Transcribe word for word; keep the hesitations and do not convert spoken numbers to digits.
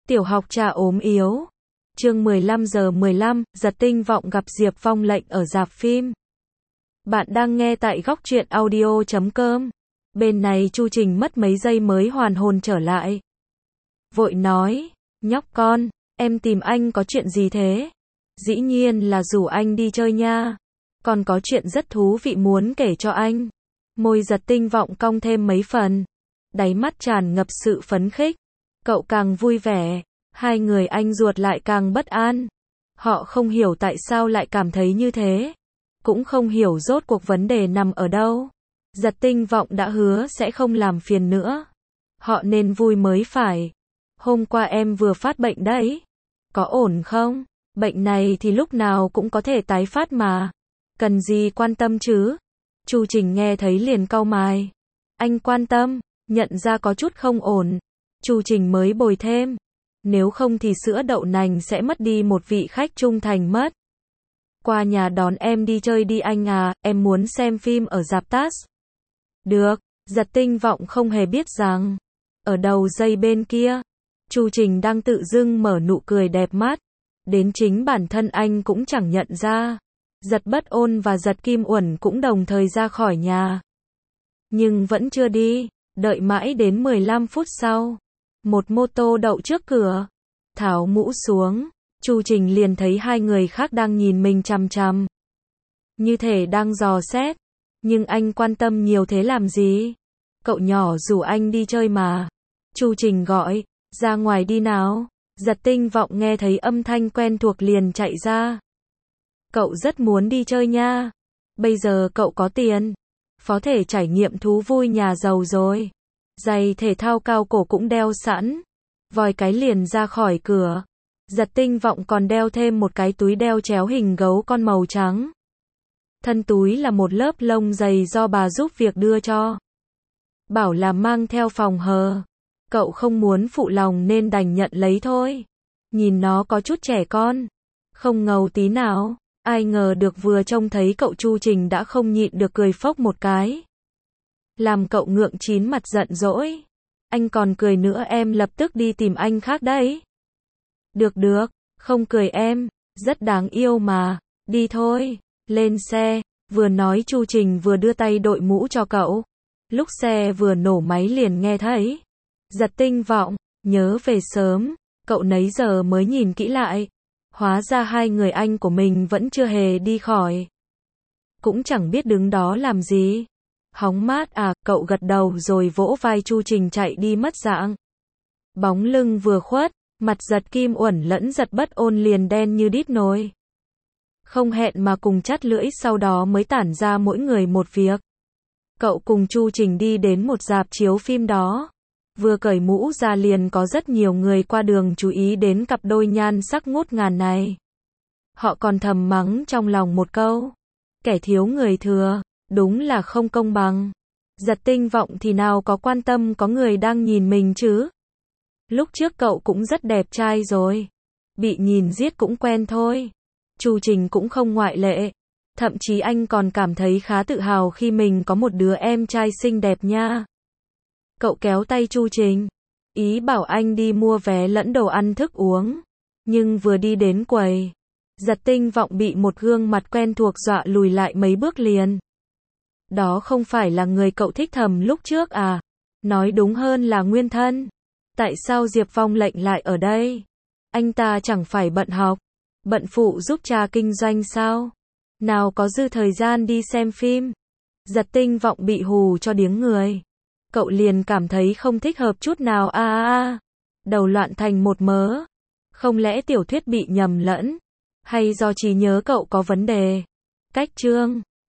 Tiểu học trà ốm yếu. Chương mười lăm giờ mười lăm, Giật Tinh Vọng gặp Diệp Phong lệnh ở rạp phim. Bạn đang nghe tại góc truyện audio chấm com. Bên này Chu Trình mất mấy giây mới hoàn hồn trở lại. Vội nói, nhóc con, em tìm anh có chuyện gì thế? Dĩ nhiên là rủ anh đi chơi nha. Còn có chuyện rất thú vị muốn kể cho anh. Môi Giật Tinh Vọng cong thêm mấy phần. Đáy mắt tràn ngập sự phấn khích. Cậu càng vui vẻ, hai người anh ruột lại càng bất an. Họ không hiểu tại sao lại cảm thấy như thế. Cũng không hiểu rốt cuộc vấn đề nằm ở đâu. Giật Tinh Vọng đã hứa sẽ không làm phiền nữa. Họ nên vui mới phải. Hôm qua em vừa phát bệnh đấy. Có ổn không? Bệnh này thì lúc nào cũng có thể tái phát mà. Cần gì quan tâm chứ? Chu Trình nghe thấy liền cau mày. Anh quan tâm, nhận ra có chút không ổn. Chu Trình mới bồi thêm. Nếu không thì sữa đậu nành sẽ mất đi một vị khách trung thành mất. Qua nhà đón em đi chơi đi anh à, em muốn xem phim ở rạp Tass. Được, Giật Tinh Vọng không hề biết rằng, ở đầu dây bên kia, Chu Trình đang tự dưng mở nụ cười đẹp mắt. Đến chính bản thân anh cũng chẳng nhận ra. Giật Bất Ôn và Giật Kim Uẩn cũng đồng thời ra khỏi nhà. Nhưng vẫn chưa đi, đợi mãi đến mười lăm phút sau. Một mô tô đậu trước cửa. Tháo mũ xuống, Chu Trình liền thấy hai người khác đang nhìn mình chằm chằm. Như thể đang dò xét. Nhưng anh quan tâm nhiều thế làm gì? Cậu nhỏ rủ anh đi chơi mà. Chu Trình gọi, ra ngoài đi nào. Giật Tinh Vọng nghe thấy âm thanh quen thuộc liền chạy ra. Cậu rất muốn đi chơi nha. Bây giờ cậu có tiền. Có thể trải nghiệm thú vui nhà giàu rồi. Giày thể thao cao cổ cũng đeo sẵn. Vòi cái liền ra khỏi cửa. Giật Tinh Vọng còn đeo thêm một cái túi đeo chéo hình gấu con màu trắng. Thân túi là một lớp lông dày do bà giúp việc đưa cho. Bảo là mang theo phòng hờ. Cậu không muốn phụ lòng nên đành nhận lấy thôi. Nhìn nó có chút trẻ con. Không ngầu tí nào. Ai ngờ được vừa trông thấy cậu Chu Trình đã không nhịn được cười phốc một cái. Làm cậu ngượng chín mặt giận dỗi. Anh còn cười nữa em lập tức đi tìm anh khác đấy. Được được, không cười em, rất đáng yêu mà, đi thôi, lên xe. Vừa nói Chu Trình vừa đưa tay đội mũ cho cậu. Lúc xe vừa nổ máy liền nghe thấy. Giật Tinh Vọng, nhớ về sớm, cậu nấy giờ mới nhìn kỹ lại. Hóa ra hai người anh của mình vẫn chưa hề đi khỏi. Cũng chẳng biết đứng đó làm gì. Hóng mát à, cậu gật đầu rồi vỗ vai Chu Trình chạy đi mất dạng. Bóng lưng vừa khuất, mặt Giật Kim Uẩn lẫn Giật Bất Ôn liền đen như đít nồi. Không hẹn mà cùng chắt lưỡi sau đó mới tản ra mỗi người một việc. Cậu cùng Chu Trình đi đến một rạp chiếu phim đó. Vừa cởi mũ ra liền có rất nhiều người qua đường chú ý đến cặp đôi nhan sắc ngút ngàn này. Họ còn thầm mắng trong lòng một câu. Kẻ thiếu người thừa, đúng là không công bằng. Giật Tinh Vọng thì nào có quan tâm có người đang nhìn mình chứ. Lúc trước cậu cũng rất đẹp trai rồi. Bị nhìn giết cũng quen thôi. Chu Trình cũng không ngoại lệ. Thậm chí anh còn cảm thấy khá tự hào khi mình có một đứa em trai xinh đẹp nha. Cậu kéo tay Chu Trình. Ý bảo anh đi mua vé lẫn đồ ăn thức uống. Nhưng vừa đi đến quầy. Giật Tinh Vọng bị một gương mặt quen thuộc dọa lùi lại mấy bước liền. Đó không phải là người cậu thích thầm lúc trước à? Nói đúng hơn là nguyên thân. Tại sao Diệp Phong lệnh lại ở đây? Anh ta chẳng phải bận học, bận phụ giúp cha kinh doanh sao? Nào có dư thời gian đi xem phim. Giật Tinh Vọng bị hù cho điếng người. Cậu liền cảm thấy không thích hợp chút nào a a a. Đầu loạn thành một mớ. Không lẽ tiểu thuyết bị nhầm lẫn? Hay do trí nhớ cậu có vấn đề? Cách chương